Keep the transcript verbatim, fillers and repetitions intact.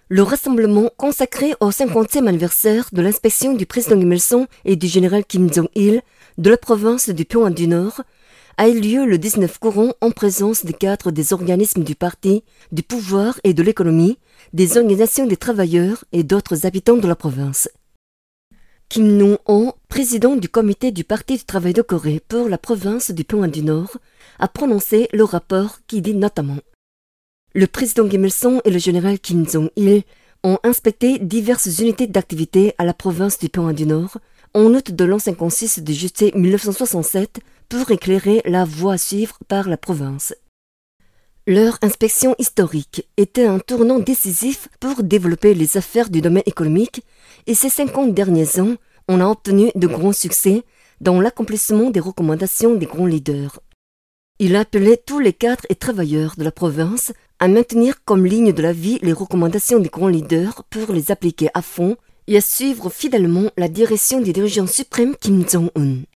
Le rassemblement consacré au cinquantième anniversaire de l'inspection du président Kim Il-sung et du général Kim Jong-il de la province du Pyongan du Nord a eu lieu le dix-neuf courant en présence des cadres des organismes du parti, du pouvoir et de l'économie, des organisations des travailleurs et d'autres habitants de la province. Kim Nong-ho, président du comité du Parti du travail de Corée pour la province du Pyongan du Nord, a prononcé le rapport qui dit notamment: le président Kim Il-sung et le général Kim Jong-il ont inspecté diverses unités d'activité à la province du Pyongan du Nord en août de l'an cinquante-six de juillet mille neuf cent soixante-sept pour éclairer la voie à suivre par la province. Leur inspection historique était un tournant décisif pour développer les affaires du domaine économique et ces cinquante derniers ans, on a obtenu de grands succès dans l'accomplissement des recommandations des grands leaders. Il a appelé tous les cadres et travailleurs de la province à maintenir comme ligne de la vie les recommandations des grands leaders pour les appliquer à fond et à suivre fidèlement la direction du dirigeant suprême Kim Jong-un.